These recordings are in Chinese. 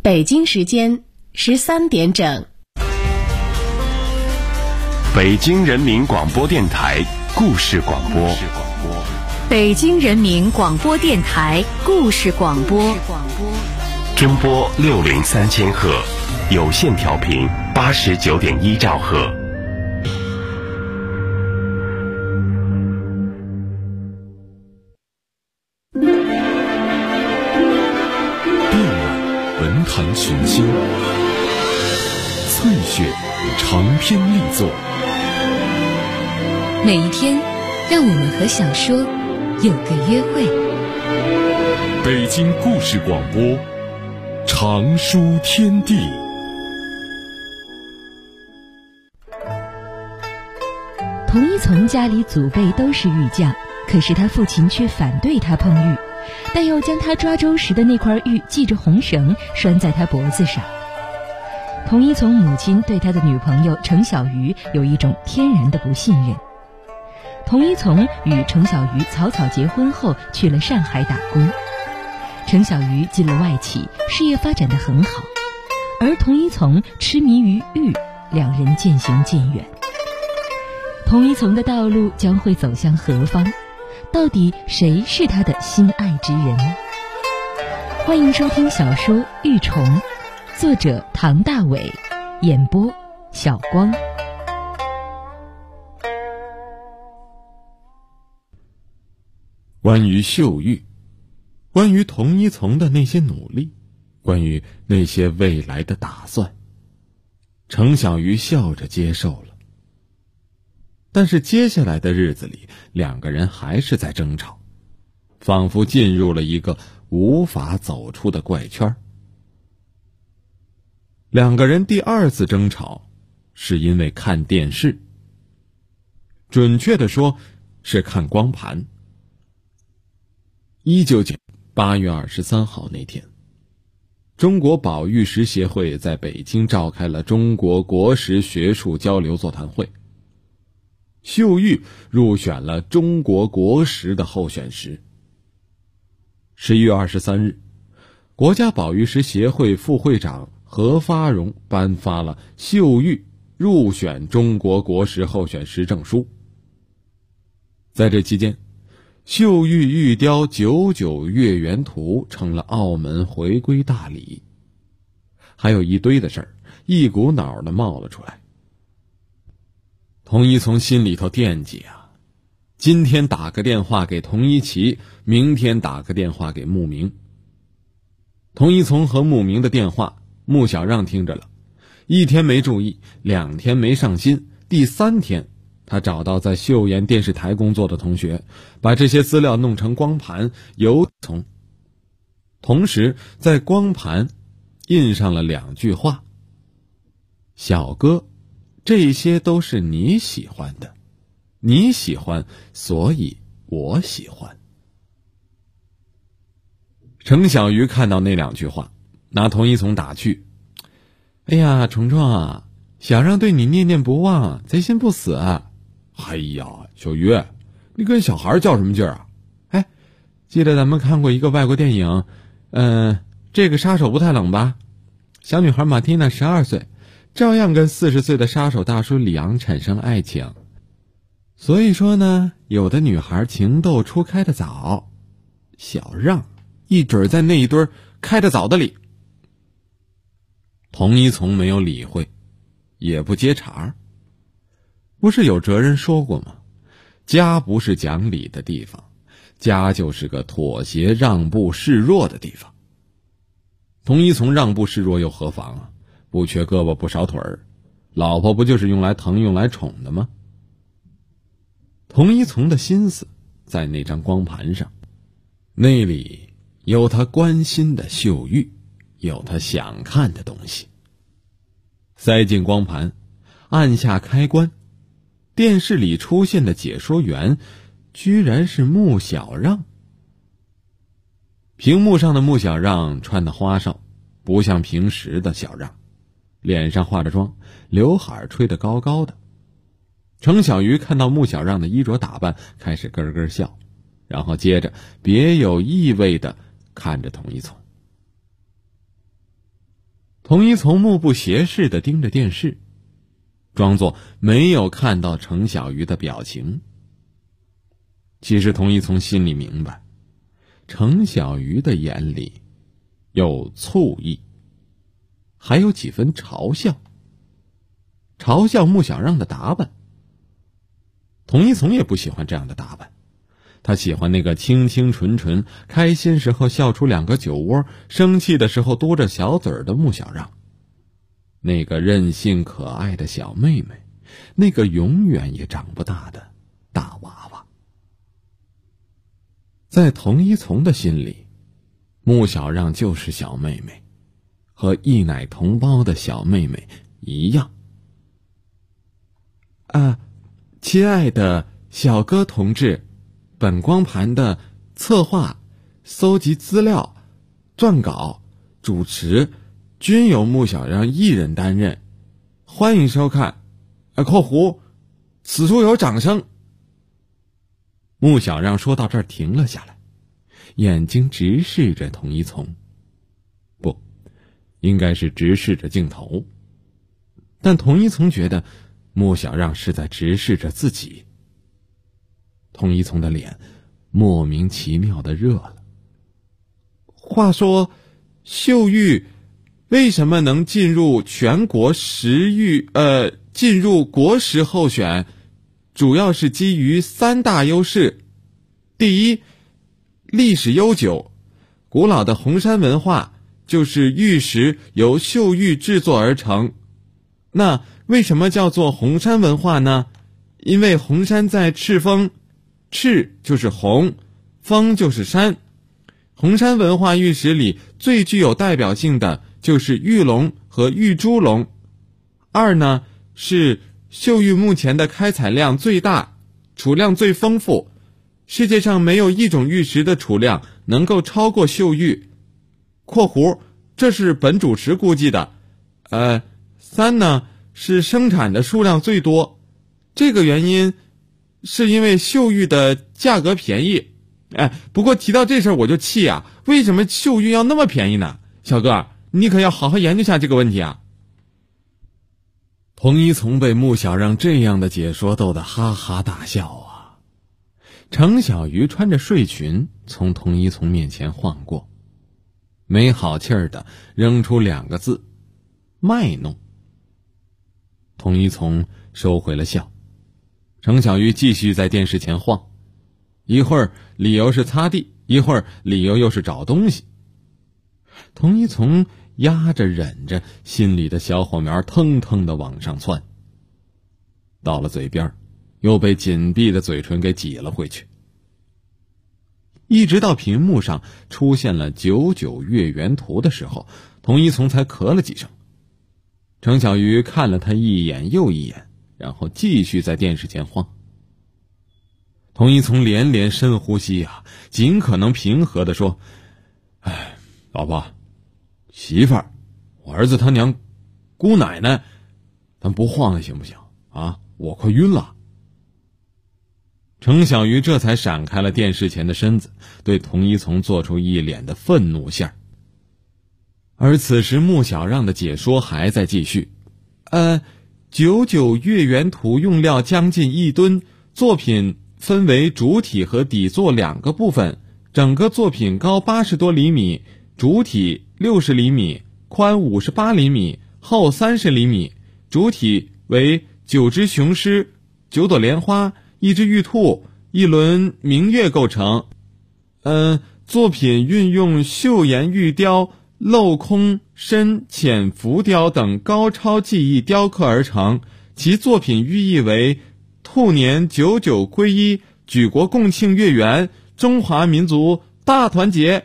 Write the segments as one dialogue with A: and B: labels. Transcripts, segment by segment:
A: 北京时间13点整。
B: 北京人民广播电台故事广播。
C: 北京人民广播电台故事广播。
B: 中波603千赫，有线调频89.1兆赫。
D: 遍览文坛群星，翠雪长篇力作。
C: 每一天，让我们和小说有个约会。
D: 北京故事广播，长书天地。
E: 童一从家里祖辈都是玉匠，可是他父亲却反对他碰玉，但又将他抓周时的那块玉系着红绳拴在他脖子上。童一从母亲对他的女朋友程小鱼有一种天然的不信任。童一从与程小鱼草草结婚后去了上海打工，程小鱼进了外企，事业发展得很好，而童一从痴迷于玉，两人渐行渐远。童一从的道路将会走向何方？到底谁是他的心爱之人？欢迎收听小说《玉虫》，作者唐大伟，演播小光。
D: 关于秀玉，关于童一从的那些努力，关于那些未来的打算，程小鱼笑着接受了。但是接下来的日子里，两个人还是在争吵，仿佛进入了一个无法走出的怪圈。两个人第二次争吵是因为看电视，准确地说是看光盘。1998年8月23号那天，中国宝玉石协会在北京召开了中国国石学术交流座谈会，秀玉入选了中国国石的候选石。11月23日，国家宝玉石协会副会长何发荣颁发了秀玉入选中国国石候选石证书。在这期间，秀玉玉雕99月圆图成了澳门回归大礼，还有一堆的事儿一股脑的冒了出来。童一从心里头惦记啊，今天打个电话给童一奇，明天打个电话给慕明。童一从和慕明的电话，穆小让听着了，一天没注意，2天没上心，第3天他找到在秀妍电视台工作的同学，把这些资料弄成光盘邮从，同时在光盘印上了2句话：小哥，这些都是你喜欢的，你喜欢，所以我喜欢。程小鱼看到那2句话，拿童一从打趣：哎呀，虫虫啊，小让对你念念不忘，贼心不死啊。哎呀，小鱼，你跟小孩较什么劲儿啊？哎，记得咱们看过一个外国电影，这个杀手不太冷吧？小女孩马蒂娜12岁，照样跟40岁的杀手大叔里昂产生爱情。所以说呢，有的女孩情窦初开的早，小让一准在那一堆开得早的里。童一从没有理会，也不接茬。不是有哲人说过吗？家不是讲理的地方，家就是个妥协让步示弱的地方。童一从让步示弱又何妨啊？不缺胳膊不少腿儿，老婆不就是用来疼用来宠的吗？童一从的心思在那张光盘上，那里有他关心的秀玉，有他想看的东西。塞进光盘，按下开关，电视里出现的解说员居然是穆小让。屏幕上的穆小让穿的花哨，不像平时的小让，脸上化着妆，刘海吹得高高的。程小鱼看到穆小让的衣着打扮，开始咯咯笑，然后接着别有意味地看着童一从。 童一从目不斜视地盯着电视，装作没有看到程小鱼的表情。其实童一从心里明白，程小鱼的眼里有醋意，还有几分嘲笑穆小让的打扮。童一从也不喜欢这样的打扮，他喜欢那个清清纯纯，开心时候笑出2个酒窝，生气的时候嘟着小嘴儿的穆小让，那个任性可爱的小妹妹，那个永远也长不大的大娃娃。在童一从的心里，穆小让就是小妹妹，和异奶同胞的小妹妹一样。亲爱的小哥同志，本光盘的策划、搜集资料、撰稿、主持均由穆小让一人担任，欢迎收看此处有掌声。穆小让说到这儿停了下来，眼睛直视着童一从，不，应该是直视着镜头，但童一从觉得穆小让是在直视着自己。童一从的脸莫名其妙的热了。话说，秀玉为什么能进入全国进入国10候选，主要是基于3大优势。第一，历史悠久，古老的红山文化就是玉石由秀玉制作而成。那为什么叫做红山文化呢？因为红山在赤峰，赤就是红，峰就是山。红山文化玉石里最具有代表性的就是玉龙和玉猪龙。2呢，是秀玉目前的开采量最大，储量最丰富，世界上没有一种玉石的储量能够超过秀玉这是本主持估计的。3呢，是生产的数量最多，这个原因是因为秀玉的价格便宜。不过提到这事儿我就气啊，为什么秀玉要那么便宜呢？小哥，你可要好好研究下这个问题啊。童一从被穆小让这样的解说逗得哈哈大笑啊。程小鱼穿着睡裙从童一从面前晃过，没好气儿的扔出2个字：卖弄。童一从收回了笑，程小鱼继续在电视前晃，一会儿理由是擦地，一会儿理由又是找东西。童一从压着忍着，心里的小火苗腾腾地往上窜，到了嘴边又被紧闭的嘴唇给挤了回去。一直到屏幕上出现了99月圆图的时候，童一从才咳了几声。程小鱼看了他一眼又一眼，然后继续在电视前晃。童一从连连深呼吸啊，尽可能平和地说：老婆，媳妇儿，我儿子他娘，姑奶奶，咱不晃了行不行啊？我快晕了。程小鱼这才闪开了电视前的身子，对童一从做出一脸的愤怒相。而此时穆小让的解说还在继续。99月圆图用料将近1吨，作品分为主体和底座2个部分，整个作品高80多厘米，主体60厘米，宽58厘米，厚30厘米。主体为9只雄狮、9朵莲花、1只玉兔、1轮明月构成。作品运用岫岩玉雕、镂空、深浅浮雕等高超技艺雕刻而成，其作品寓意为兔年99归一，举国共庆月圆，中华民族大团结。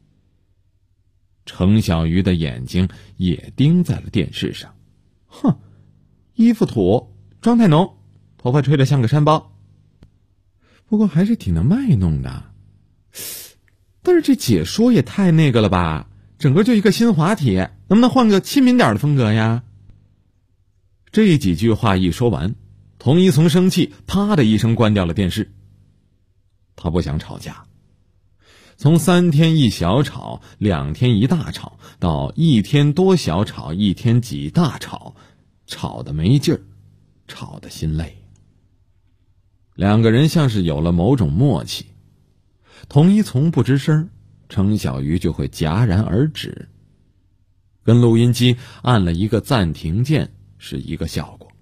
D: 程小鱼的眼睛也盯在了电视上，衣服土，妆太浓，头发吹得像个山包，不过还是挺能卖弄的。但是这解说也太那个了吧，整个就一个新滑体，能不能换个亲民点的风格呀？这几句话一说完，童一从生气，啪的一声关掉了电视。他不想吵架， 从3天一小吵，2天一大吵，到1天多小吵，1天几大吵，吵得没劲儿，吵得心累。2个人像是有了某种默契，童一从不吱声，程小鱼就会戛然而止，跟录音机按了一个暂停键是一个效果。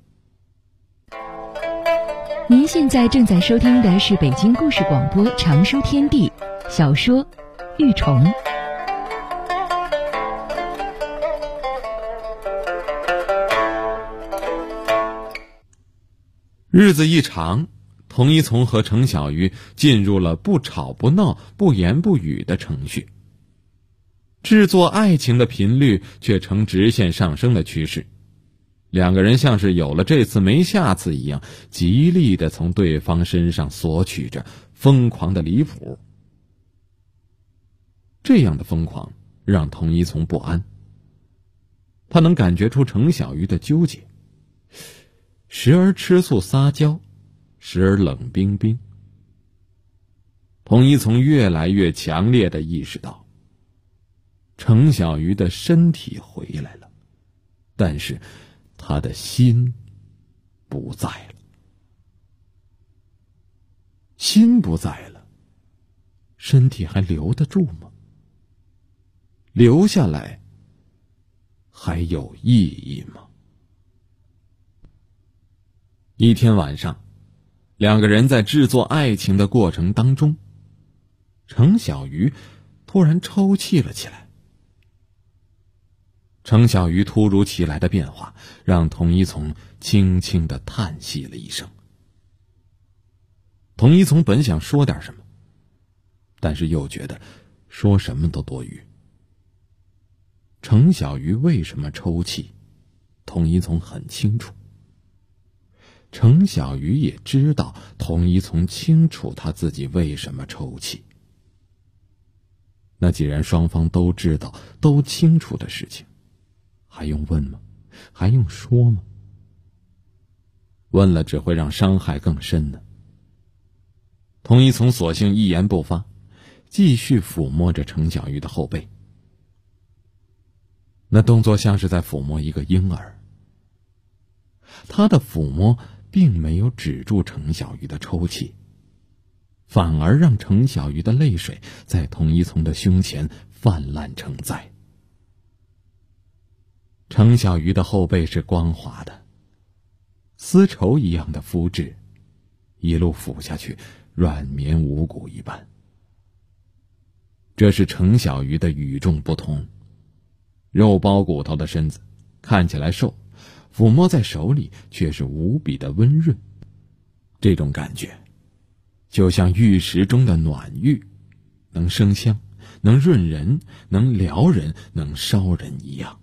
E: 您现在正在收听的是北京故事广播长书天地小说《玉虫》。
D: 日子一长，童一从和程小鱼进入了不吵不闹、不言不语的程序。制作爱情的频率却呈直线上升的趋势，2个人像是有了这次没下次一样，极力地从对方身上索取着，疯狂的离谱。这样的疯狂让童一从不安，他能感觉出程小鱼的纠结，时而吃醋撒娇，时而冷冰冰。童一从越来越强烈地意识到，程小鱼的身体回来了，但是他的心不在了。心不在了，身体还留得住吗？留下来还有意义吗？一天晚上，2个人在制作爱情的过程当中，程小鱼突然抽泣了起来。程小鱼突如其来的变化让童一从轻轻地叹息了一声。童一从本想说点什么，但是又觉得说什么都多余。程小鱼为什么抽泣，童一从很清楚。程小鱼也知道童一从清楚他自己为什么抽泣。那既然双方都知道都清楚的事情，还用问吗？还用说吗？问了只会让伤害更深呢。童一从索性一言不发，继续抚摸着程小鱼的后背。那动作像是在抚摸一个婴儿。他的抚摸并没有止住程小鱼的抽泣，反而让程小鱼的泪水在童一从的胸前泛滥成灾。程小鱼的后背是光滑的，丝绸一样的肤质，一路抚下去，软绵无骨一般。这是程小鱼的与众不同，肉包骨头的身子，看起来瘦，抚摸在手里却是无比的温润。这种感觉就像玉石中的暖玉，能生香，能润人，能撩人，能烧人一样。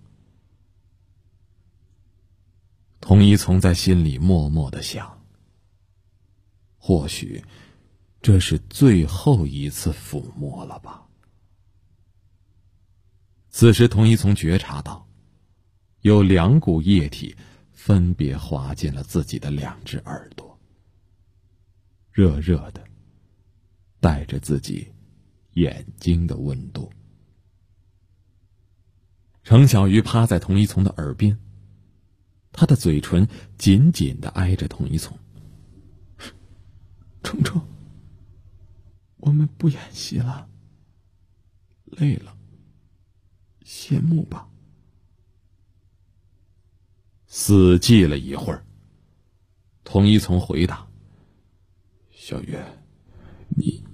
D: 童一从在心里默默地想，或许这是最后一次抚摸了吧。此时童一从觉察到，有2股液体分别滑进了自己的2只耳朵，热热的，带着自己眼睛的温度。程小鱼趴在童一从的耳边，他的嘴唇紧紧地挨着童一从。程程，我们不演戏了，累了，谢幕吧。死寂了一会儿，童一从回答：小月，你，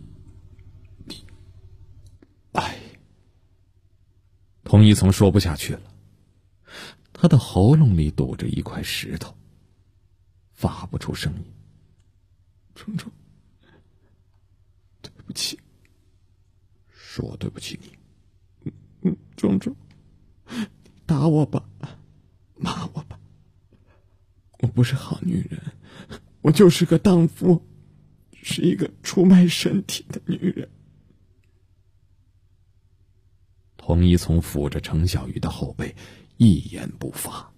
D: 童一从说不下去了，他的喉咙里堵着一块石头，发不出声音。程程，对不起，是我对不起你。程程，打我吧，骂我吧，我不是好女人，我就是个荡妇，是一个出卖身体的女人。童一从抚着程小鱼的后背，一言不发。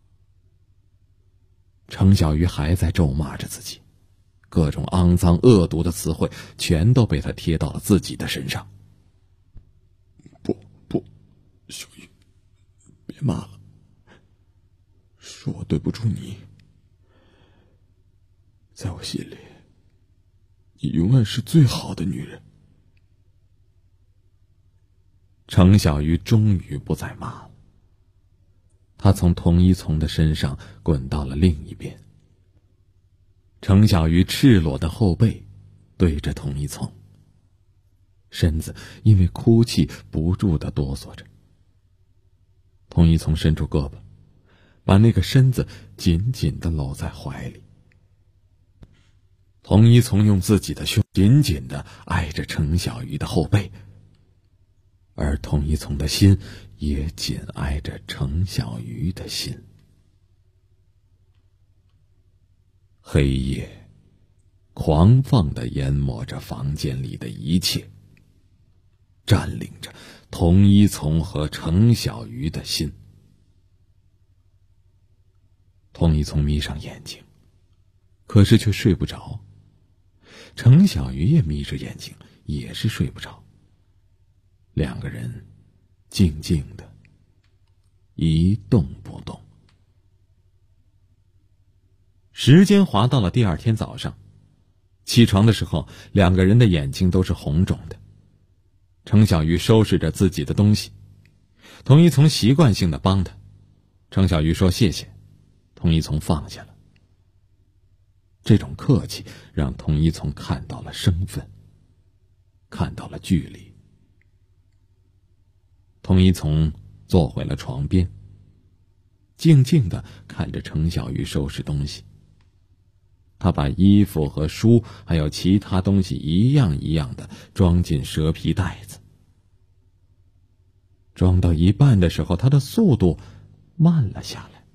D: 程小鱼还在咒骂着自己，各种肮脏恶毒的词汇全都被他贴到了自己的身上。 别骂了，是我对不住你。在我心里，你永远是最好的女人。程小鱼终于不再骂了，他从童一从的身上滚到了另一边。程小鱼赤裸的后背对着童一从，身子因为哭泣不住地哆嗦着。童一从伸出胳膊，把那个身子紧紧地搂在怀里。童一从用自己的胸紧紧地挨着程小鱼的后背，而童一从的心也紧挨着程小鱼的心。黑夜狂放地淹没着房间里的一切，占领着童一从和程小鱼的心。童一从眯上眼睛，可是却睡不着。程小鱼也眯着眼睛，也是睡不着。两个人静静的一动不动。时间滑到了第二天早上，起床的时候，两个人的眼睛都是红肿的。程小鱼收拾着自己的东西，童一从习惯性的帮他。程小鱼说谢谢，童一从放下了。这种客气让童一从看到了身份，看到了距离。童一从坐回了床边，静静地看着程小鱼收拾东西。他把衣服和书还有其他东西一样一样的装进蛇皮袋子。装到一半的时候，他的速度慢了下来，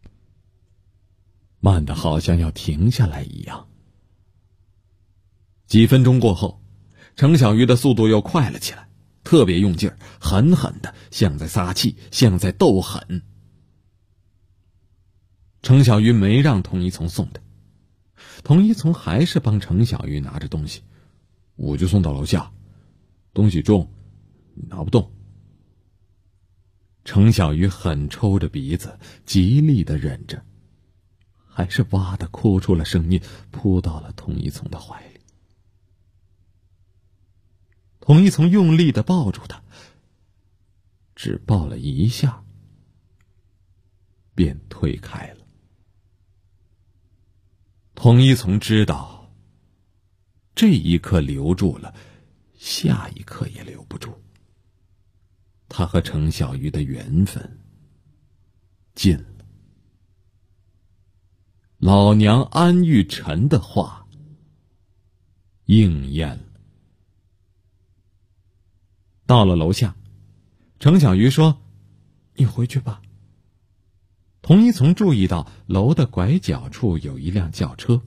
D: 慢得好像要停下来一样。几分钟过后，程小鱼的速度又快了起来，特别用劲儿，狠狠的，像在撒气，像在斗狠。程小鱼没让童一从送他，童一从还是帮程小鱼拿着东西。我就送到楼下，东西重，你拿不动。程小鱼狠抽着鼻子，极力的忍着，还是哇的哭出了声音，扑到了童一从的怀里。童一从用力的抱住他，只抱了一下，便推开了。童一从知道，这一刻留住了，下一刻也留不住。他和程小鱼的缘分尽了。老娘安玉晨的话应验了。到了楼下，程小鱼说：“你回去吧。”童一从注意到楼的拐角处有一辆轿车。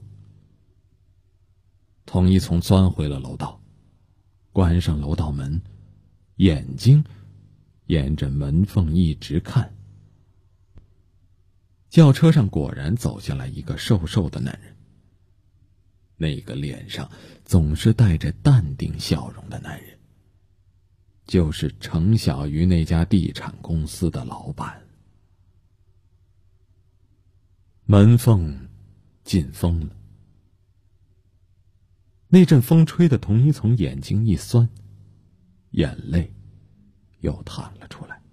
D: 童一从钻回了楼道，关上楼道门，眼睛沿着门缝一直看。轿车上果然走下来一个瘦瘦的男人，那个脸上总是带着淡定笑容的男人，就是程小鱼那家地产公司的老板。门缝进风了，那阵风吹得童一从眼睛一酸，眼泪又淌了出来。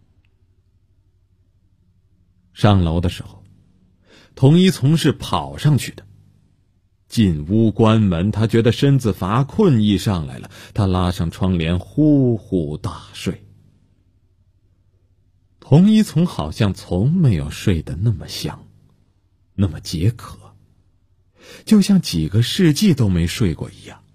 D: 上楼的时候，童一从是跑上去的。进屋关门，他觉得身子乏困意上来了，他拉上窗帘，呼呼大睡。童一从好像从没有睡得那么香，那么解渴，就像几个世纪都没睡过一样。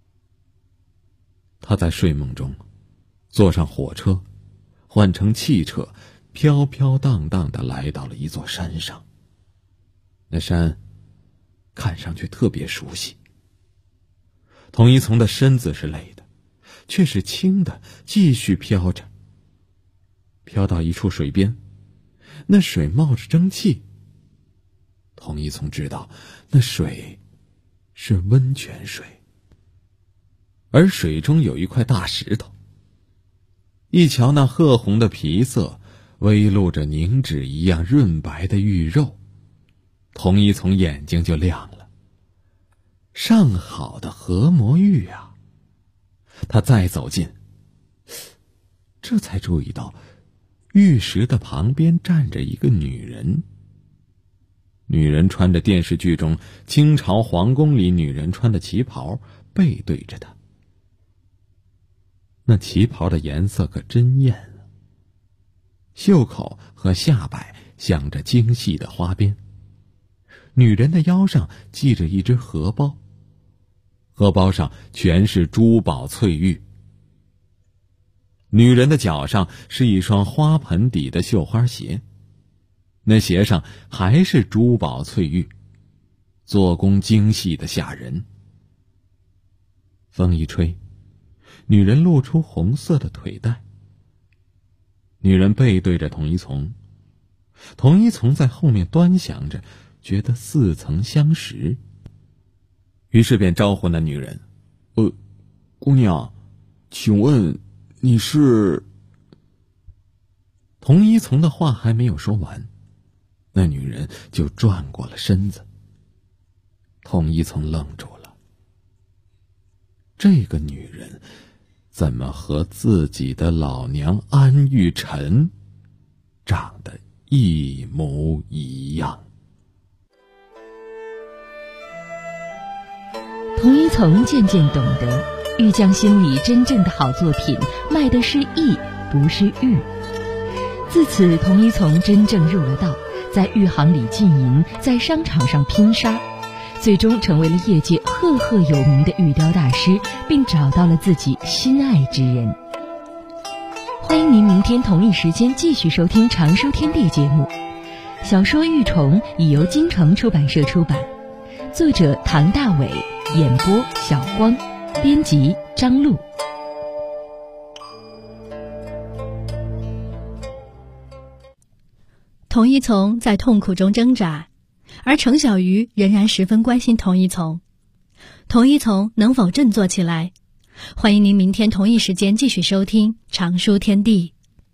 D: 他在睡梦中坐上火车，换乘汽车，飘飘荡荡地来到了一座山上。那山看上去特别熟悉。童一从的身子是累的，却是轻的，继续飘着。飘到一处水边，那水冒着蒸汽。童一从知道，那水是温泉水，而水中有一块大石头。一瞧那褐红的皮色， 微露着凝脂一样润白的玉肉，童一从眼睛就亮了。上好的和魔玉啊！他再走近，这才注意到玉石的旁边站着一个女人。女人穿着电视剧中清朝皇宫里女人穿的旗袍，背对着他。那旗袍的颜色可真艳啊，袖口和下摆镶着精细的花边。女人的腰上系着一只荷包，荷包上全是珠宝翠玉。女人的脚上是一双花盆底的绣花鞋，那鞋上还是珠宝翠玉，做工精细的吓人。风一吹，女人露出红色的腿带。女人背对着童一从，童一从在后面端详着，觉得似曾相识，于是便招呼那女人：姑娘，请问你是？童一从的话还没有说完，那女人就转过了身子。童一从愣住了，这个女人怎么和自己的老娘安玉宸长得一模一样？
E: 童一从渐渐懂得，玉匠心里真正的好作品卖的是艺，不是玉。自此，童一从真正入了道，在玉行里经营，在商场上拼杀，最终成为了业界赫赫有名的玉雕大师，并找到了自己心爱之人。欢迎您明天同一时间继续收听常收天地节目。小说《玉虫》已由京城出版社出版，作者唐大伟，演播小光，编辑张璐。
C: 童一从在痛苦中挣扎，而程小鱼仍然十分关心童一从。童一从能否振作起来？欢迎您明天同一时间继续收听常书天地。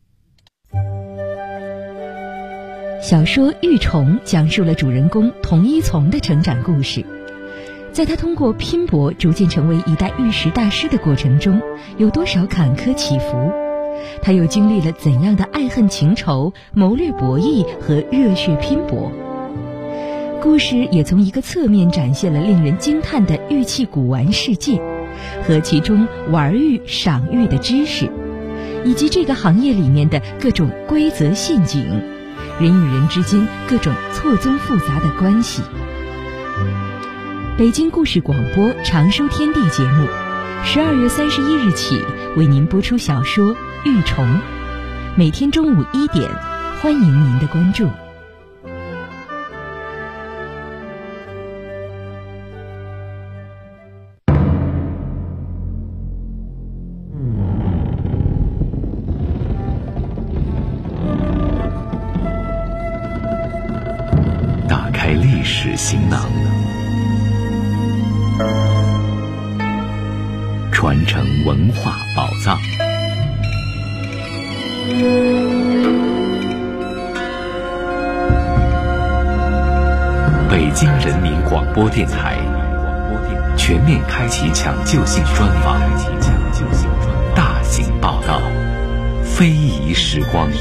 E: 小说《玉虫》讲述了主人公童一从的成长故事。在他通过拼搏逐渐成为一代玉石大师的过程中，有多少坎坷起伏？他又经历了怎样的爱恨情仇、谋略博弈和热血拼搏？故事也从一个侧面展现了令人惊叹的玉器古玩世界，和其中玩玉、赏玉的知识，以及这个行业里面的各种规则陷阱，人与人之间各种错综复杂的关系。北京故事广播常收天地节目12月31日起为您播出小说《玉虫》，每天中午1点，欢迎您的关注。
B: 打开历史行囊，传承文化宝藏。北京人民广播电台全面开启抢救性专访，大型报道，非遗时光。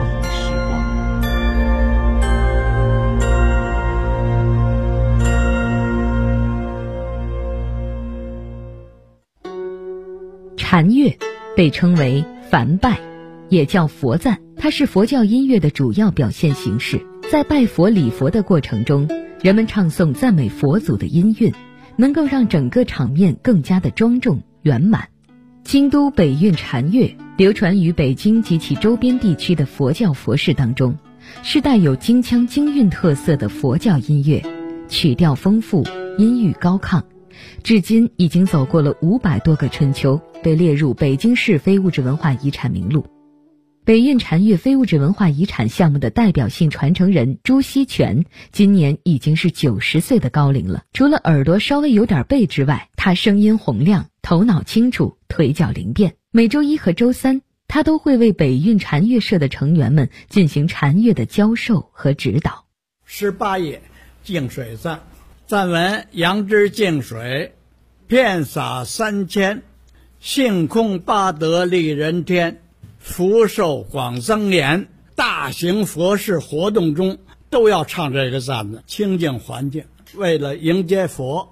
E: 禅乐被称为梵拜，也叫佛赞，它是佛教音乐的主要表现形式。在拜佛礼佛的过程中，人们唱诵赞美佛祖的音韵，能够让整个场面更加的庄重圆满。京都北韵禅乐流传于北京及其周边地区的佛教佛事当中，是带有京腔京韵特色的佛教音乐，曲调丰富，音域高亢，至今已经走过了500多个春秋，被列入北京市非物质文化遗产名录。北韵禅乐非物质文化遗产项目的代表性传承人朱锡全今年已经是90岁的高龄了。除了耳朵稍微有点背之外，他声音洪亮，头脑清楚，腿脚灵便。每周1和周3， 他都会为北运禅乐社的成员们进行禅乐的教授和指导。
F: 18页净水赞，赞文：杨枝净水，遍洒3000，性空八德利人天，福寿广增延。大型佛事活动中都要唱这个赞的，清净环境，为了迎接佛。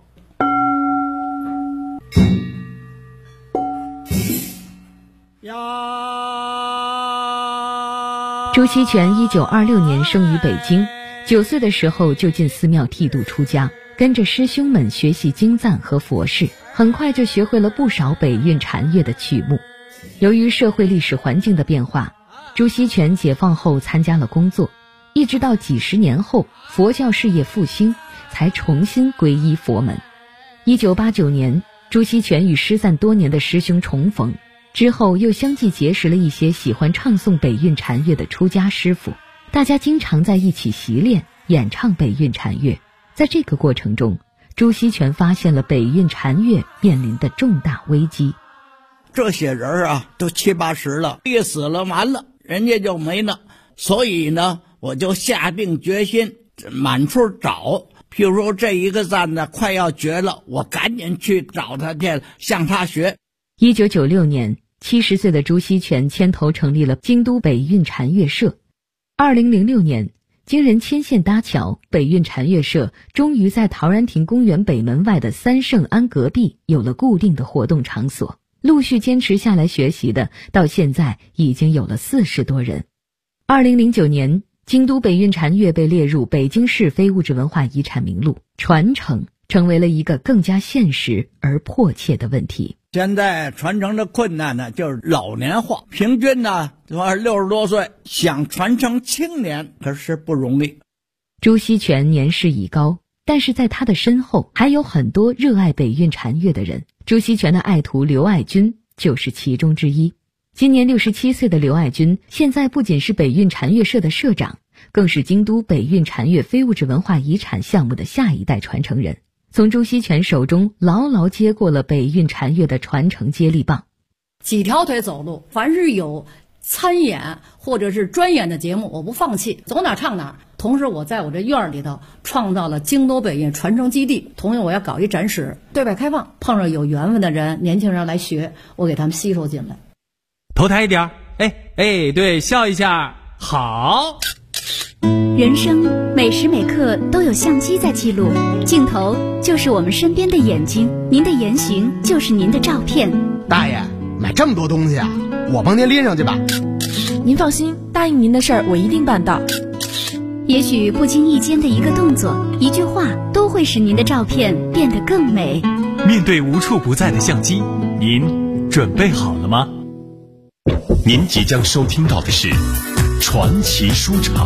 E: 朱锡全1926年生于北京，9岁的时候就进寺庙剃度出家，跟着师兄们学习经赞和佛事，很快就学会了不少北运禅乐的曲目。由于社会历史环境的变化，朱锡全解放后参加了工作，一直到几十年后佛教事业复兴，才重新皈依佛门。1989年，朱锡全与失散多年的师兄重逢，之后又相继结识了一些喜欢唱诵北运禅乐的出家师傅，大家经常在一起习练演唱北运禅乐。在这个过程中，朱锡全发现了北运禅乐面临的重大危机。
F: 这些人啊，都70、80了，一死了完了，人家就没了。所以呢，我就下定决心满处找。譬如说这一个赞呢快要绝了，我赶紧去找他去，向他学。
E: 1996年，70岁的朱锡全牵头成立了京都北运禅乐社。2006年，经人牵线搭桥，北运禅乐社终于在陶然亭公园北门外的三圣庵隔壁有了固定的活动场所。陆续坚持下来学习的，到现在已经有了40多人。2009年，京都北运禅乐被列入北京市非物质文化遗产名录，传承成为了一个更加现实而迫切的问题。
F: 现在传承的困难呢，就是老年化，平均呢60多岁，想传承青年可是不容易。
E: 朱锡全年事已高，但是在他的身后还有很多热爱北运禅乐的人。朱锡全的爱徒刘爱军就是其中之一。今年67岁的刘爱军，现在不仅是北运禅乐社的社长，更是京都北运禅乐非物质文化遗产项目的下一代传承人，从朱锡全手中牢牢接过了北运禅乐的传承接力棒。
G: 几条腿走路，凡是有参演或者是专演的节目，我不放弃，走哪唱哪。同时我在我这院里头创造了京都北运传承基地，同时我要搞一展示，对外开放，碰上有缘分的人，年轻人来学，我给他们吸收进来。
H: 头抬一点，对，笑一下，好。
I: 人生每时每刻都有相机在记录，镜头就是我们身边的眼睛，您的言行就是您的照片。
J: 大爷，买这么多东西啊，我帮您拎上去吧。
K: 您放心，答应您的事儿我一定办到。
I: 也许不经意间的一个动作、一句话，都会使您的照片变得更美。
H: 面对无处不在的相机，您准备好了吗？
L: 您即将收听到的是传奇书场。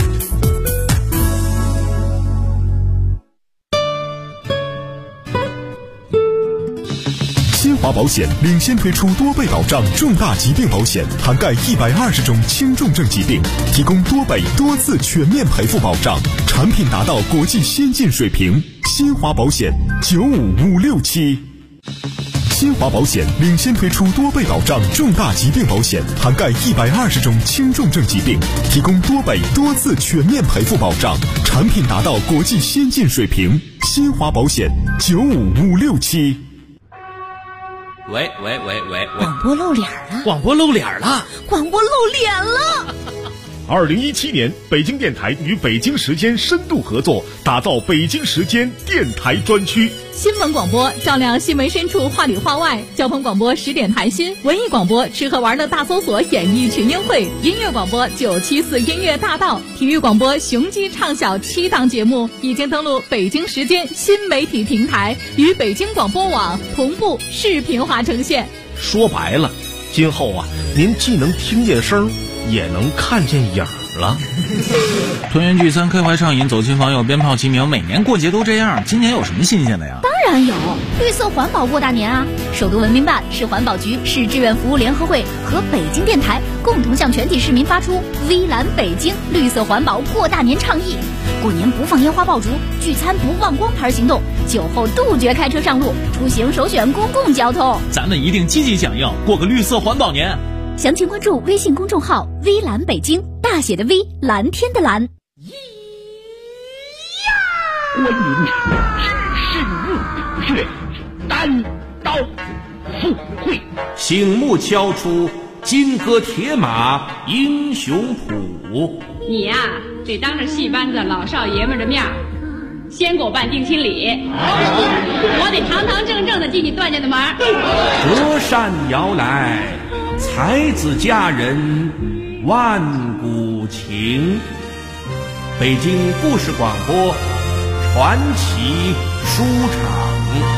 L: 新华保险领先推出多倍保障重大疾病保险，涵盖120种轻重症疾病，提供多倍多次全面赔付保障，产品达到国际先进水平。新华保险95567。新华保险领先推出多倍保障重大疾病保险，涵盖120种轻重症疾病，提供多倍多次全面赔付保障，产品达到国际先进水平。新华保险95567。
H: 喂，
K: 广播露脸了！
H: 广播露脸了
L: ！2017年，北京电台与北京时间深度合作，打造北京时间电台专区。
C: 新闻广播照亮新闻深处，话里话外；交通广播10点谈心；文艺广播吃喝玩乐大搜索演艺群英会；音乐广播974音乐大道；体育广播雄鸡唱晓7档节目已经登录北京时间新媒体平台，与北京广播网同步视频化呈现。
L: 说白了，今后啊，您既能听见声，也能看见影了。
H: 团圆聚餐，开怀畅饮，走亲访友，鞭炮齐鸣，每年过节都这样，今年有什么新鲜的呀？
I: 当然有，绿色环保过大年啊！首都文明办、市环保局、市志愿服务联合会和北京电台共同向全体市民发出微蓝北京绿色环保过大年倡议。过年不放烟花爆竹，聚餐不忘光牌行动，酒后杜绝开车上路，出行首选公共交通。
H: 咱们一定积极响应，过个绿色环保年。
I: 详情关注微信公众号“微蓝北京”，大写的 V， 蓝天的蓝。
M: 观音至圣入血，单刀赴会，
B: 醒目敲出金戈铁马英雄谱。
N: 你呀，得当着戏班子老少爷们的面先给我办定亲礼，我得堂堂正正的进你段家的门。
B: 折扇摇来，才子佳人万古情。北京故事广播传奇书场。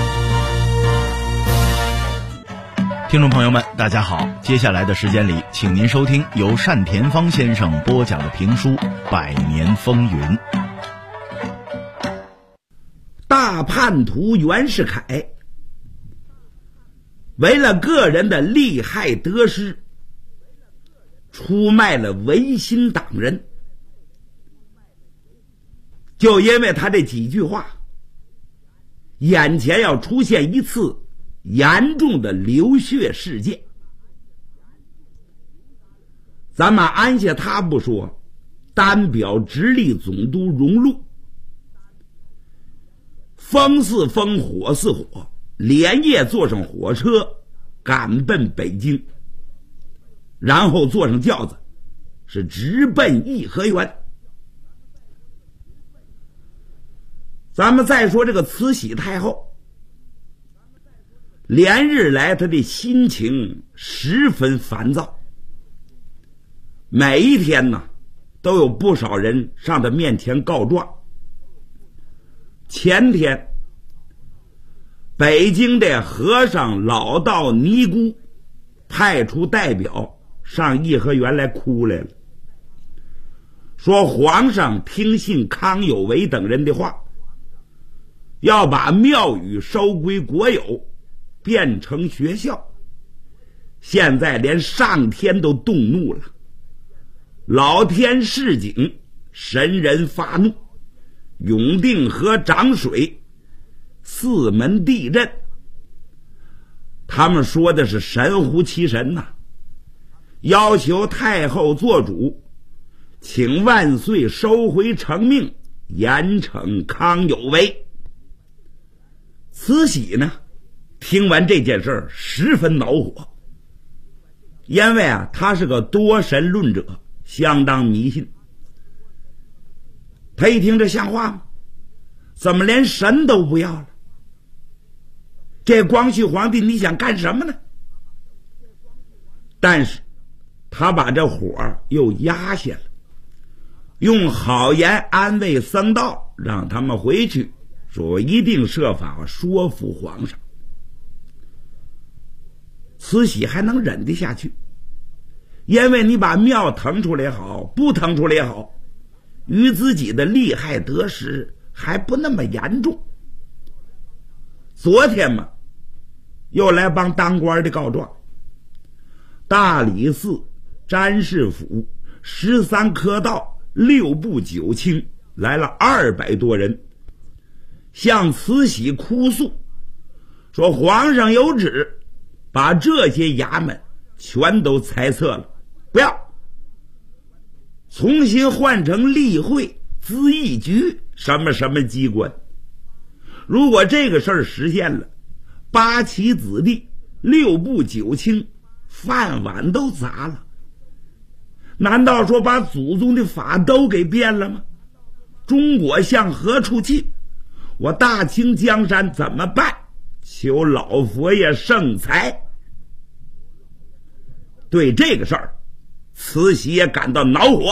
O: 听众朋友们，大家好，接下来的时间里，请您收听由单田芳先生播讲的评书《百年风云》。
P: 大叛徒袁世凯为了个人的利害得失，出卖了维新党人。就因为他这几句话，眼前要出现一次严重的流血事件。咱们按下他不说，单表直隶总督荣禄，风似风，火似火，连夜坐上火车赶奔北京，然后坐上轿子是直奔颐和园。咱们再说这个慈禧太后，连日来她的心情十分烦躁，每一天呢都有不少人上她面前告状。前天北京的和尚老道尼姑派出代表上颐和园来哭来了，说皇上听信康有为等人的话，要把庙宇收归国有，变成学校，现在连上天都动怒了，老天示警，神人发怒，永定河涨水，4门地震。他们说的是神乎其神呐，要求太后做主，请万岁收回成命，严惩康有为。慈禧呢听完这件事十分恼火，因为他是个多神论者，相当迷信。他一听这像话吗？怎么连神都不要了？这光绪皇帝你想干什么呢？但是他把这火又压下了，用好言安慰僧道，让他们回去，说一定设法说服皇上。慈禧还能忍得下去，因为你把庙腾出来好，不腾出来好，与自己的利害得失还不那么严重。昨天嘛，又来帮当官的告状，大理寺、詹事府、13科道、6部9卿来了200多人，向慈禧哭诉，说皇上有旨把这些衙门全都裁撤了，不要，重新换成例会、咨议局什么什么机关。如果这个事儿实现了，8旗子弟、6部9卿饭碗都砸了。难道说把祖宗的法都给变了吗？中国向何处去？我大清江山怎么办？求老佛爷圣裁。对这个事儿，慈禧也感到恼火，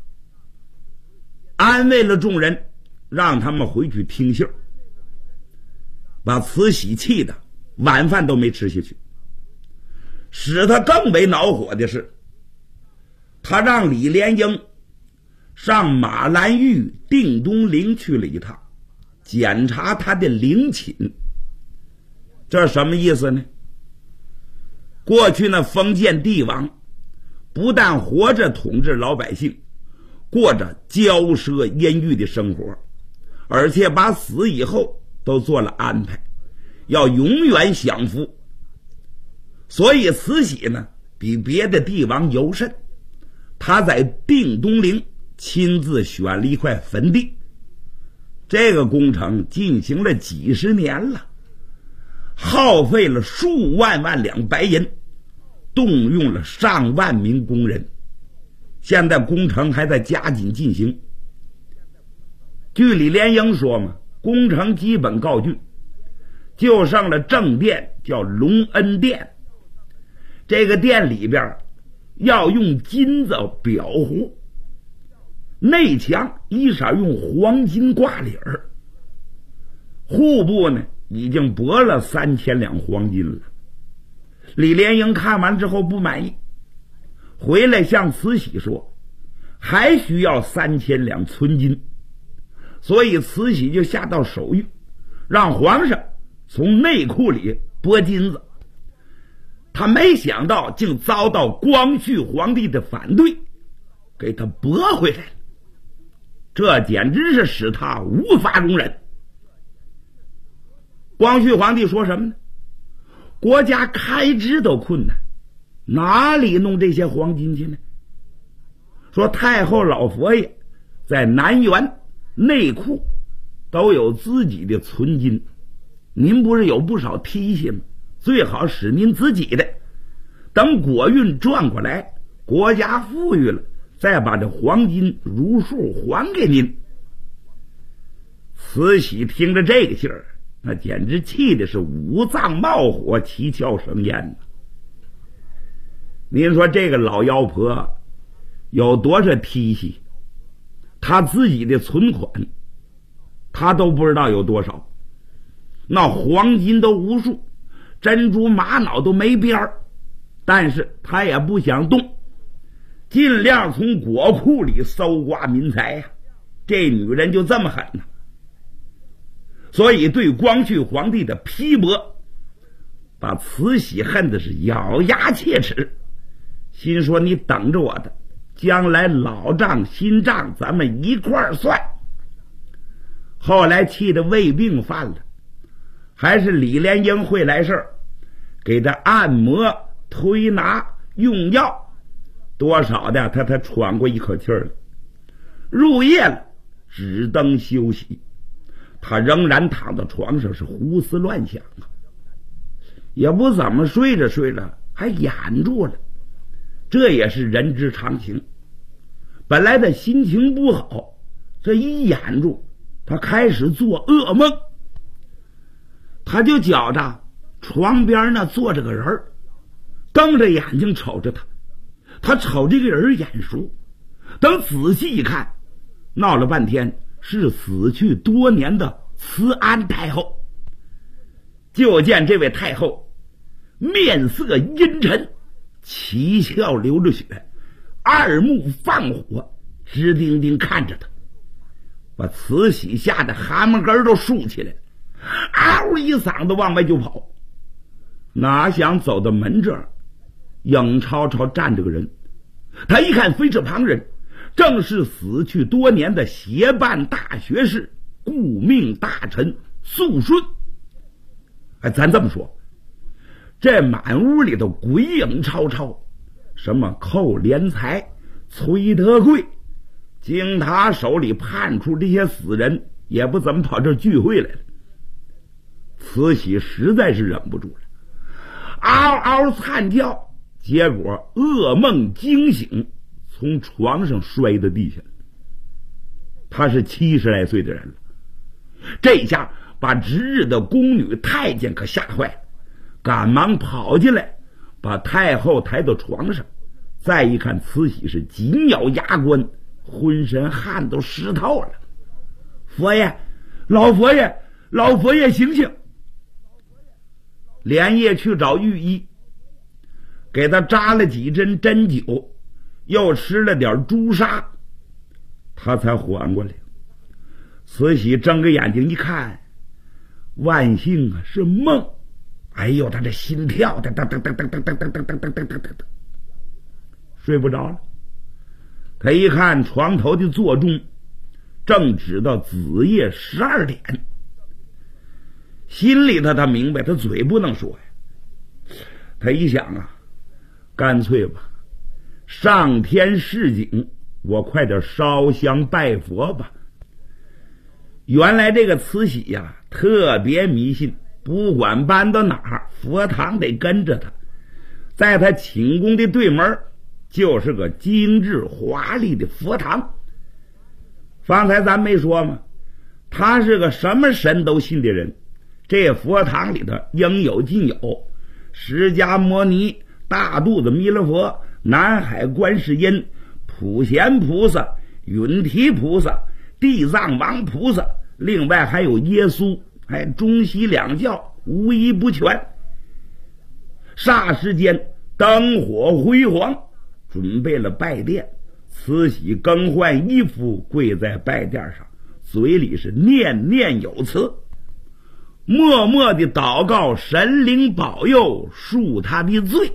P: 安慰了众人，让他们回去听信儿。把慈禧气的晚饭都没吃下去。使他更为恼火的是，他让李莲英上马兰峪定东陵去了一趟，检查他的陵寝。这是什么意思呢？过去那封建帝王不但活着统治老百姓，过着骄奢阴郁的生活，而且把死以后都做了安排，要永远享福。所以慈禧呢比别的帝王尤甚，他在定东陵亲自选了一块坟地，这个工程进行了几十年了，耗费了数万两白银，动用了上万名工人，现在工程还在加紧进行。据李莲英说嘛，工程基本告竣，就剩了正殿，叫隆恩殿。这个殿里边要用金子裱糊，内墙一色用黄金挂里儿，户部呢已经拨了3000两黄金了。李莲英看完之后不满意，回来向慈禧说还需要3000两存金，所以慈禧就下到手谕，让皇上从内库里拨金子。他没想到竟遭到光绪皇帝的反对，给他驳回来了，这简直是使他无法容忍。光绪皇帝说什么呢？国家开支都困难，哪里弄这些黄金去呢？说太后老佛爷在南园内库都有自己的存金，您不是有不少提携吗？最好使您自己的，等国运转过来，国家富裕了，再把这黄金如数还给您。慈禧听着这个信儿，那简直气的是五脏冒火，七窍生烟。您说这个老妖婆有多少提携？她自己的存款她都不知道有多少，那黄金都无数，珍珠玛瑙都没边儿，但是她也不想动，尽量从国库里搜刮民财呀。这女人就这么狠呢。所以对光绪皇帝的批驳，把慈禧恨的是咬牙切齿，心说你等着我的，将来老账新账咱们一块儿算。后来气得胃病犯了，还是李莲英会来事儿，给他按摩推拿用药，多少的他喘过一口气了。入夜了，只登休息，他仍然躺到床上是胡思乱想啊，也不怎么睡着睡着还眼住了，这也是人之常情。本来的心情不好，这一眼住他开始做噩梦。他就觉着床边那坐着个人，瞪着眼睛瞅着他，他瞅这个人眼熟，等仔细一看，闹了半天是死去多年的慈安太后。就见这位太后面色阴沉，七窍流着血，二目放火，直盯盯看着他，把慈禧吓得汗毛根都竖起来，嗷一嗓子往外就跑。哪想走到门这儿，影超超站着个人，他一看非是旁人，正是死去多年的协办大学士顾命大臣肃顺。咱这么说，这满屋里头鬼影超超，什么寇连才、崔德贵，经他手里判处这些死人，也不怎么跑这儿聚会来了。慈禧实在是忍不住了，嗷嗷惨叫，结果噩梦惊醒，从床上摔到地下。他是70来岁的人了，这下把值日的宫女太监可吓坏了，赶忙跑进来，把太后抬到床上。再一看，慈禧是紧咬牙关，浑身汗都湿透了。佛爷，老佛爷，老佛爷醒醒！连夜去找御医，给他扎了几针针灸，又吃了点朱砂，他才缓过来。慈禧睁个眼睛一看，万幸啊，是梦。哎呦，他这心跳的噔噔噔噔噔噔噔噔噔噔噔噔，睡不着了。他一看床头的座钟，正指到子夜12点，心里头他明白，他嘴不能说呀。他一想啊， 干脆吧，上天示警，我快点烧香拜佛吧。原来这个慈禧呀，特别迷信，不管搬到哪儿，佛堂得跟着他。在他寝宫的对门就是个精致华丽的佛堂。方才咱没说吗？他是个什么神都信的人，这佛堂里头应有尽有，释迦摩尼、大肚子弥勒佛、南海观世音、普贤菩萨、允提菩萨、地藏王菩萨，另外还有耶稣，还中西两教无一不全。霎时间灯火辉煌，准备了拜殿。慈禧更换衣服，跪在拜殿上，嘴里是念念有词，默默地祷告神灵保佑，恕他的罪。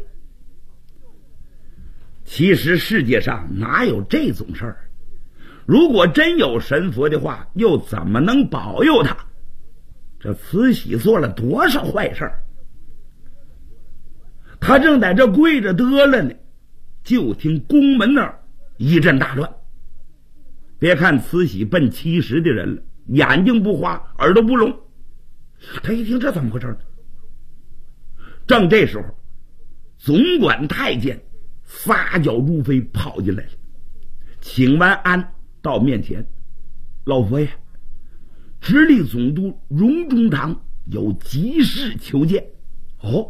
P: 其实世界上哪有这种事儿？如果真有神佛的话，又怎么能保佑他？这慈禧做了多少坏事儿？他正在这跪着得了呢，就听宫门那儿一阵大乱。别看慈禧奔70的人了，眼睛不花，耳朵不聋，他一听这怎么回事呢？正这时候，总管太监撒脚如飞跑进来了，请完安到面前，老佛爷，直隶总督荣中堂有急事求见。哦，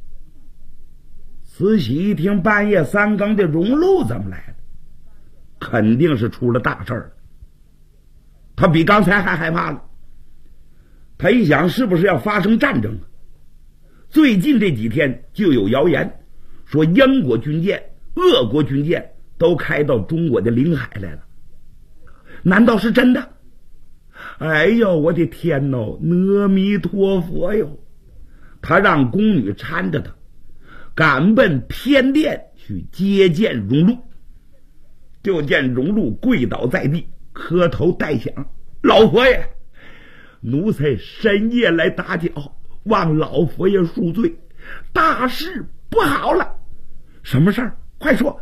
P: 慈禧一听半夜3更的荣禄怎么来了，肯定是出了大事了。他比刚才还害怕了。他一想，是不是要发生战争啊？最近这几天就有谣言说英国军舰、俄国军舰都开到中国的领海来了，难道是真的？哎呦，我的天哪，阿弥陀佛哟！他让宫女搀着他赶奔偏殿去接见荣禄。就见荣禄跪倒在地，磕头代响：老佛爷，奴才深夜来打搅，望老佛爷恕罪，大事不好了。什么事儿？快说。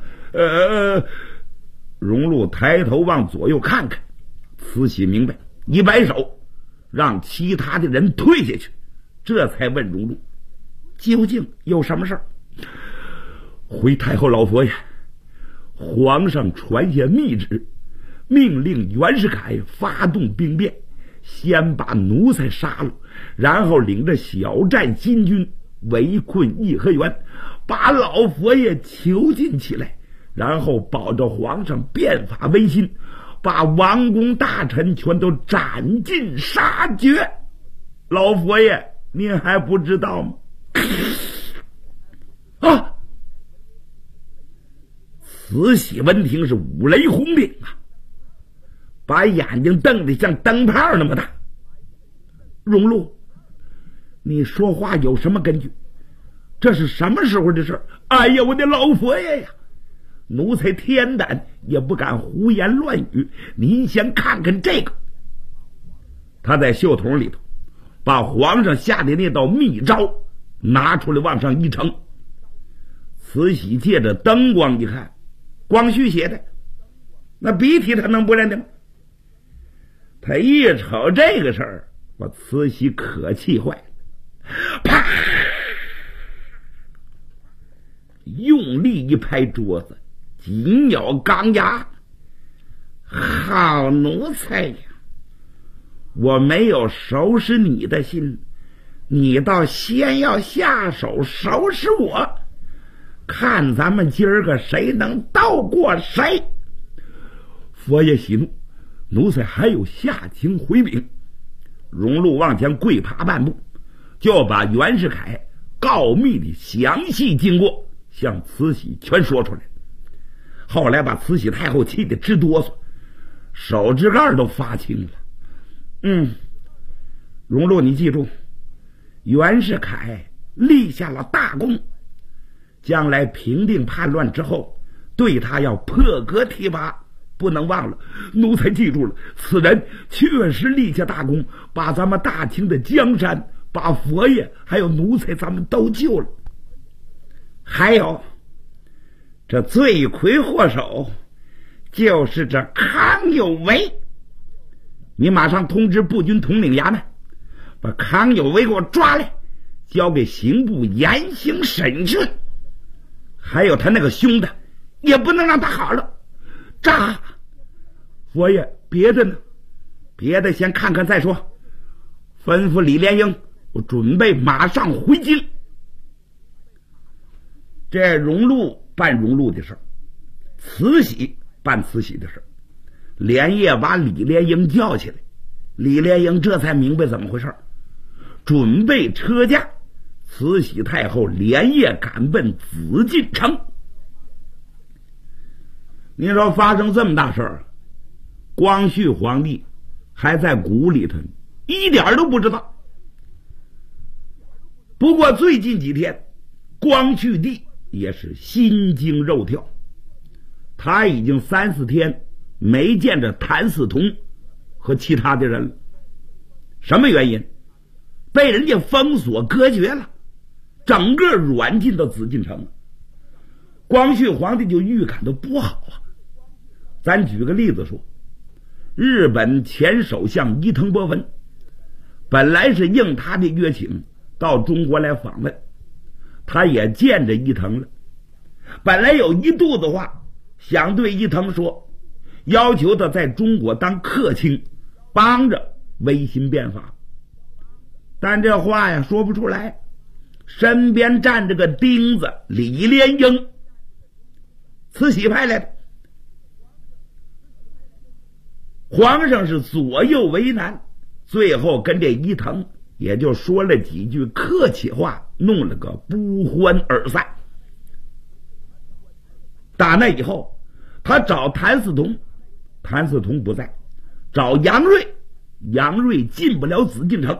P: 荣禄抬头往左右看看，慈禧明白，一摆手让其他的人退下去，这才问荣禄究竟有什么事儿。回太后老佛爷，皇上传下密旨，命令袁世凯发动兵变，先把奴才杀了，然后领着小站新军围困颐和园，把老佛爷囚禁起来，然后保着皇上变法维新，把王公大臣全都斩尽杀绝。老佛爷，您还不知道吗？啊！慈禧闻听是五雷轰顶啊，把眼睛瞪得像灯泡那么大。荣禄，你说话有什么根据？这是什么时候的事？哎呀，我的老佛爷呀！奴才天胆也不敢胡言乱语，您先看看这个。他在袖筒里头把皇上下的那道密诏拿出来往上一呈。慈禧借着灯光一看，光绪写的，那笔体他能不认得吗？他一瞅这个事儿，把慈禧可气坏了，啪，用力一拍桌子，紧咬钢牙。好奴才呀，我没有收拾你的心，你倒先要下手收拾我，看咱们今儿个谁能斗过谁。佛爷息怒，奴才还有下情回禀。荣禄往前跪爬半步，就把袁世凯告密的详细经过向慈禧全说出来。后来把慈禧太后气得直哆嗦，手指盖都发青了。荣禄你记住，袁世凯立下了大功，将来平定叛乱之后，对他要破格提拔，不能忘了。奴才记住了，此人确实立下大功，把咱们大清的江山，把佛爷还有奴才咱们都救了。还有， 这罪魁祸首就是这康有为。你马上通知步军统领衙门，把康有为给我抓来，交给刑部严刑审讯。还有他那个兄弟，也不能让他好了。佛爷，别的呢？别的先看看再说。吩咐李莲英，我准备马上回京。这荣禄办荣禄的事儿，慈禧办慈禧的事儿，连夜把李莲英叫起来。李莲英这才明白怎么回事，准备车驾。慈禧太后连夜赶奔紫禁城。你说发生这么大事儿，光绪皇帝还在鼓里头，一点都不知道。不过最近几天，光绪帝也是心惊肉跳，他已经3、4天没见着谭嗣同和其他的人了。什么原因？被人家封锁隔绝了，整个软禁到紫禁城。光绪皇帝就预感到不好啊。咱举个例子说，日本前首相伊藤博文本来是应他的约请到中国来访问，他也见着伊藤了。本来有一肚子话想对伊藤说，要求他在中国当客卿，帮着维新变法，但这话呀说不出来。身边站着个钉子李莲英，慈禧派来的。皇上是左右为难，最后跟这伊藤也就说了几句客气话，弄了个不欢而散。打那以后，他找谭嗣同，谭嗣同不在；找杨锐，杨锐进不了紫禁城。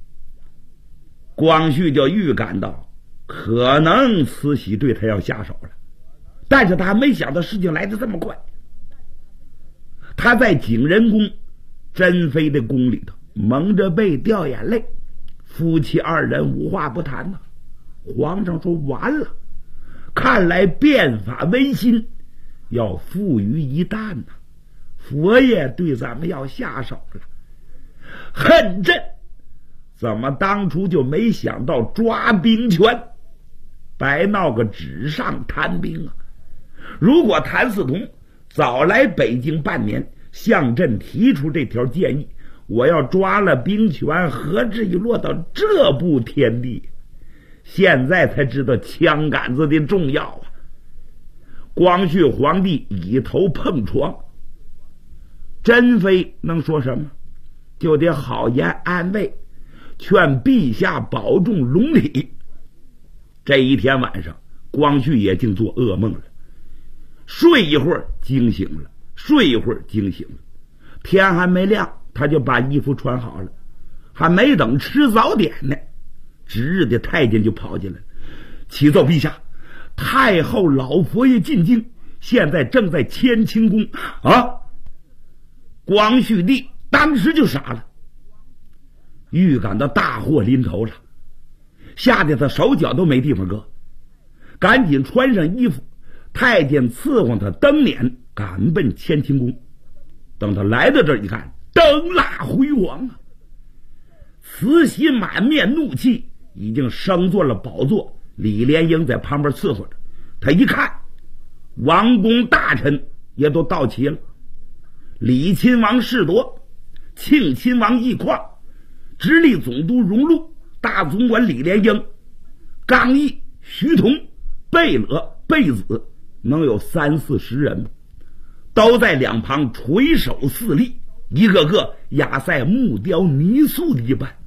P: 光绪就预感到可能慈禧对他要下手了，但是他没想到事情来得这么快。他在景仁宫珍妃的宫里头蒙着被掉眼泪，夫妻2人无话不谈呢。皇上说完了，看来变法维新要付于一旦呢，佛爷对咱们要下手了。恨朕怎么当初就没想到抓兵权，白闹个纸上谈兵啊。如果谭嗣同早来北京半年，向朕提出这条建议，我要抓了兵权，何至于落到这步田地？现在才知道枪杆子的重要啊！光绪皇帝以头碰床，珍妃能说什么？就得好言安慰，劝陛下保重龙体。这一天晚上，光绪也竟做噩梦了，睡一会儿惊醒了，睡一会儿惊醒了。天还没亮，他就把衣服穿好了，还没等吃早点呢，值日的太监就跑进来，启奏陛下，太后老佛爷进京，现在正在乾清宫啊！光绪帝当时就傻了，预感到大祸临头了，吓得他手脚都没地方搁，赶紧穿上衣服，太监伺候他登辇，赶奔乾清宫。等他来到这儿一看，灯蜡辉煌啊！慈禧满面怒气，已经升坐了宝座，李莲英在旁边伺候着。他一看，王公大臣也都到齐了，李亲王世铎、庆亲王奕匡、直隶总督荣禄、大总管李莲英、刚毅、徐同、贝勒、贝子，能有30、40人，都在两旁垂手侍立，一个个压在木雕泥塑的一般。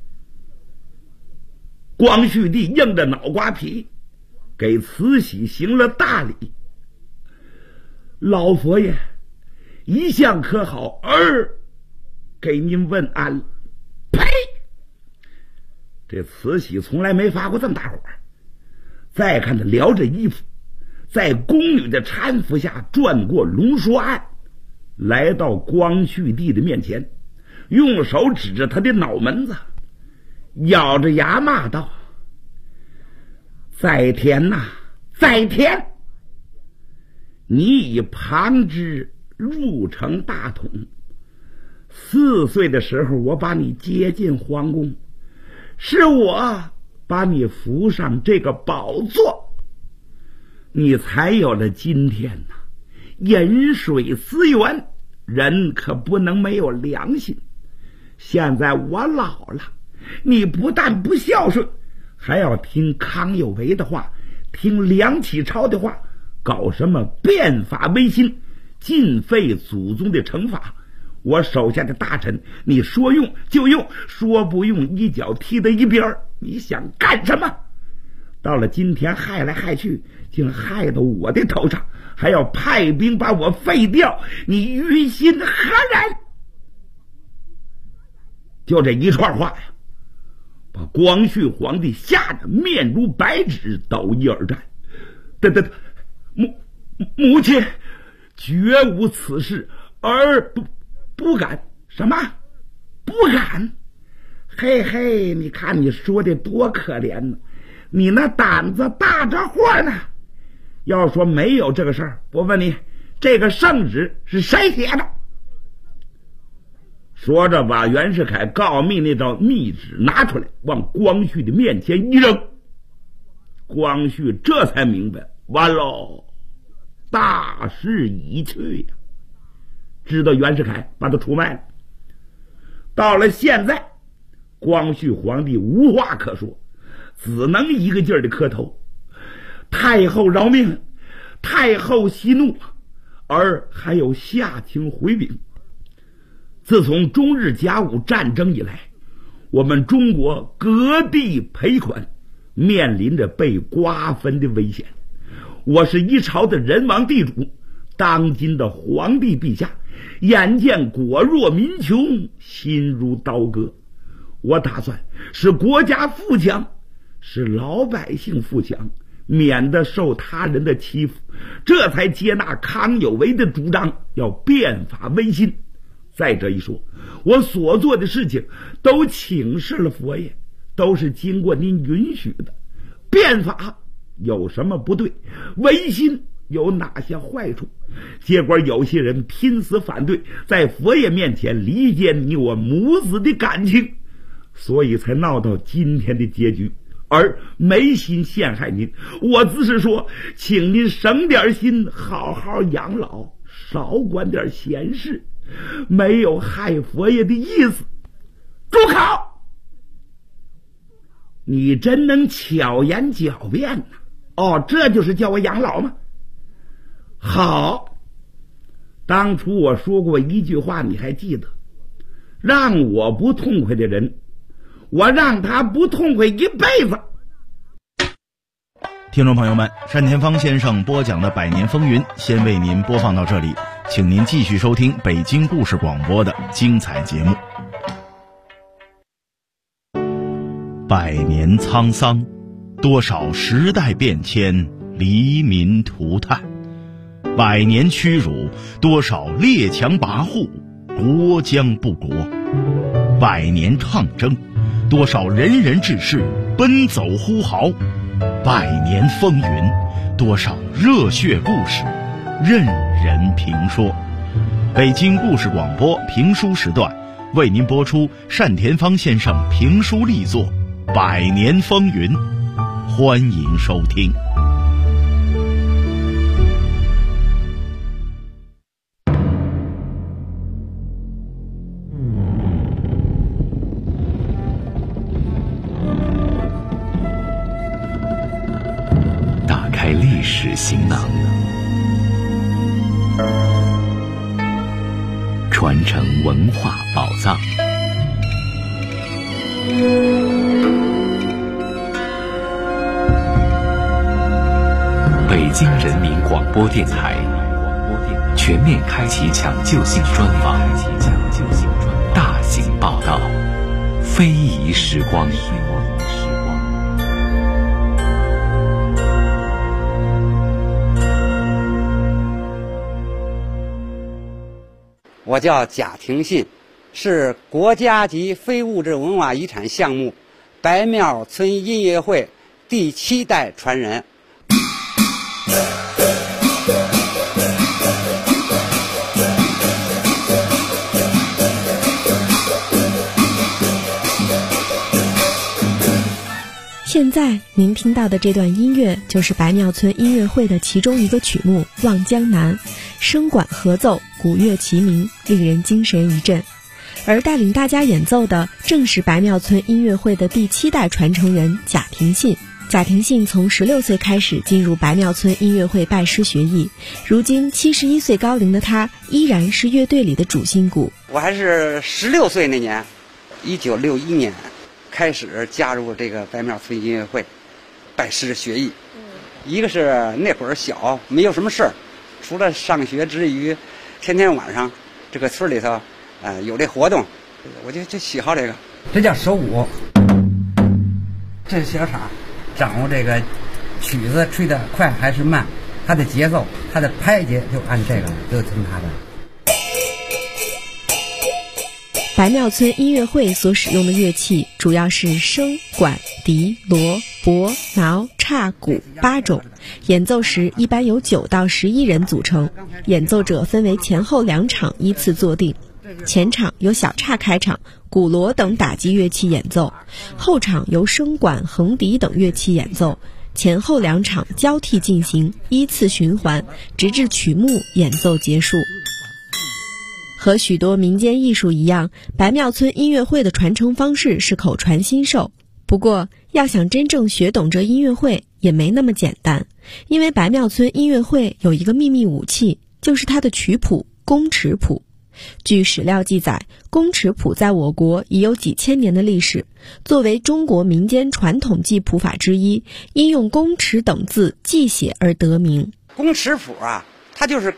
P: 光绪帝硬着脑瓜皮给慈禧行了大礼，老佛爷一向可好，儿给您问安。呸！这慈禧从来没发过这么大火。再看他撩着衣服，在宫女的搀扶下转过龙书案，来到光绪帝的面前，用手指着他的脑门子，咬着牙骂道：在天呐，在天！ 你以旁支入城大统。4岁的时候，我把你接进皇宫，是我把你扶上这个宝座，你才有了今天呐。饮水思源，人可不能没有良心。现在我老了，你不但不孝顺，还要听康有为的话，听梁启超的话，搞什么变法维新，尽废祖宗的惩罚。我手下的大臣，你说用就用，说不用一脚踢到一边。你想干什么？到了今天害来害去，竟害到我的头上，还要派兵把我废掉，你于心何忍？就这一串话呀，把光绪皇帝吓得面如白纸，倒一而战。母亲绝无此事，而不敢。什么？不敢？嘿嘿，你看你说的多可怜呢，你那胆子大着货呢。要说没有这个事儿，我问你，这个圣旨是谁写的？说着把袁世凯告密那张密旨拿出来，往光绪的面前一扔。光绪这才明白，完喽，大势已去呀，知道袁世凯把他出卖了。到了现在，光绪皇帝无话可说，只能一个劲儿的磕头。太后饶命，太后息怒，而还有下情回禀。自从中日甲午战争以来，我们中国割地赔款，面临着被瓜分的危险。我是一朝的人王地主，当今的皇帝陛下，眼见国弱民穷，心如刀割。我打算使国家富强，使老百姓富强，免得受他人的欺负，这才接纳康有为的主张，要变法维新。再者一说，我所做的事情都请示了佛爷，都是经过您允许的。变法有什么不对？维新有哪些坏处？结果有些人拼死反对，在佛爷面前离间你我母子的感情，所以才闹到今天的结局，而没心陷害您。我只是说，请您省点心，好好养老，少管点闲事，没有害佛爷的意思。住口！你真能巧言狡辩呢！哦，这就是叫我养老吗？好，当初我说过一句话，你还记得？让我不痛快的人，我让他不痛快一辈子。
O: 听众朋友们，单田芳先生播讲的《百年风云》先为您播放到这里，请您继续收听北京故事广播的精彩节目。100年沧桑，多少时代变迁，黎民涂炭；100年屈辱，多少列强跋扈，国将不国；100年抗争，多少仁人志士奔走呼号；100年风云，多少热血故事任人评说。北京故事广播评书时段为您播出单田芳先生评书力作《100年风云》，欢迎收听。
Q: 打开历史行囊，传承文化宝藏。北京人民广播电台全面开启抢救性专访，大型报道，非遗时光。
R: 我叫贾廷信，是国家级非物质文化遗产项目白庙村音乐会第7代传人。
S: 现在您听到的这段音乐就是白庙村音乐会的其中一个曲目《望江南》，声管合奏，鼓乐齐鸣，令人精神一振。而带领大家演奏的正是白庙村音乐会的第7代传承人贾廷信。贾廷信从16岁开始进入白庙村音乐会拜师学艺，如今71岁高龄的他依然是乐队里的主心骨。
R: 我还是16岁那年，1961年开始加入这个白庙村音乐会，拜师学艺。一个是那会儿小，没有什么事儿，除了上学之余，天天晚上这个村里头，有这活动，我就喜好这个。这叫手舞，这是小场。掌握这个曲子吹得快还是慢，它的节奏，它的拍节就按这个，就听它的。
S: 白庙村音乐会所使用的乐器主要是笙、管、笛、锣、钹、挠、叉、鼓8种，演奏时一般由9到11人组成，演奏者分为前后2场依次坐定。前场由小叉开场，鼓锣等打击乐器演奏，后场由笙管、横笛等乐器演奏，前后2场交替进行，依次循环，直至曲目演奏结束。和许多民间艺术一样，白庙村音乐会的传承方式是口传心授。不过，要想真正学懂这音乐会也没那么简单，因为白庙村音乐会有一个秘密武器，就是它的曲谱宫尺谱。据史料记载，宫尺谱在我国已有几千年的历史，作为中国民间传统记谱法之一，因用宫尺等字记写而得名。
R: 宫尺谱啊，它就是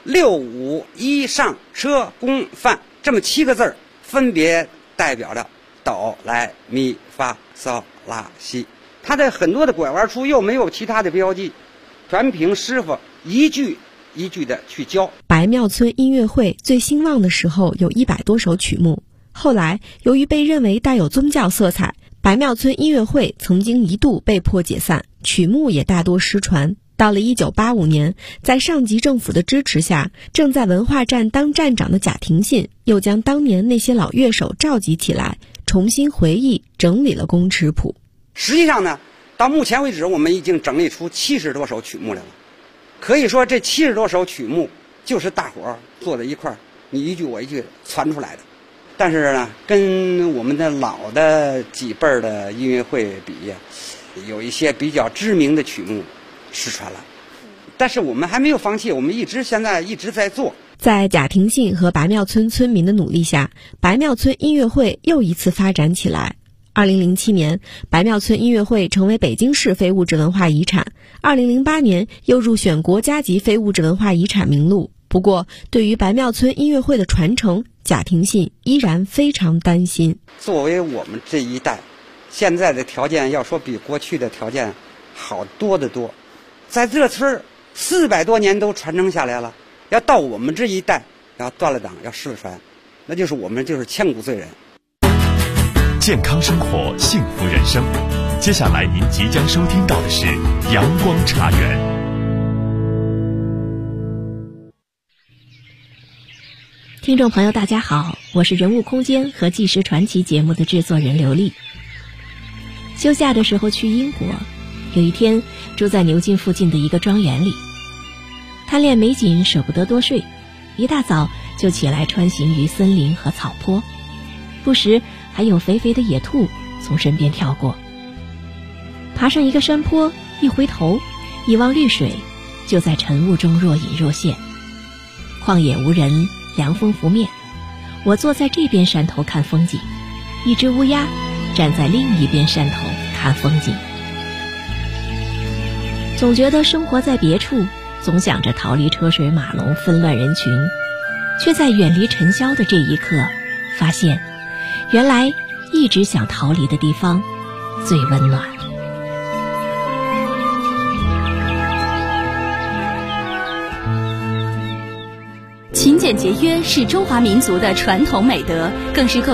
R: 6、5、1上车宫范这么7个字，分别代表着哆来咪发嗦拉西。它的很多的拐弯处又没有其他的标记，全凭师傅一句一句的去教。
S: 白庙村音乐会最兴旺的时候有100多首曲目，后来由于被认为带有宗教色彩，白庙村音乐会曾经一度被迫解散，曲目也大多失传。到了1985年，在上级政府的支持下，正在文化站当站长的贾廷信又将当年那些老乐手召集起来，重新回忆整理了宫尺谱。
R: 实际上呢，到目前为止我们已经整理出70多首曲目来了。可以说这70多首曲目就是大伙儿坐在一块儿，你一句我一句传出来的。但是呢，跟我们的老的几辈儿的音乐会比呀，有一些比较知名的曲目失传了。但是我们还没有放弃，我们现在一直在做。
S: 在贾廷信和白庙村村民的努力下，白庙村音乐会又一次发展起来。2007年，白庙村音乐会成为北京市非物质文化遗产。2008年又入选国家级非物质文化遗产名录。不过，对于白庙村音乐会的传承，贾廷信依然非常担心。
R: 作为我们这一代，现在的条件要说比过去的条件好多得多。在这村400多年都传承下来了，要到我们这一代要断了档，要失传，那就是我们就是千古罪人。
L: 健康生活，幸福人生。接下来您即将收听到的是阳光茶园。
A: 听众朋友大家好，我是人物空间和纪实传奇节目的制作人刘丽。休假的时候去英国，有一天住在牛津附近的一个庄园里，贪恋美景舍不得多睡，一大早就起来穿行于森林和草坡，不时还有肥肥的野兔从身边跳过。爬上一个山坡，一回头一望绿水，就在晨雾中若隐若现。旷野无人，凉风拂面，我坐在这边山头看风景，一只乌鸦站在另一边山头看风景。总觉得生活在别处，总想着逃离车水马龙纷乱人群，却在远离尘嚣的这一刻发现，原来一直想逃离的地方最温暖。
I: 勤俭节约是中华民族的传统美德，更是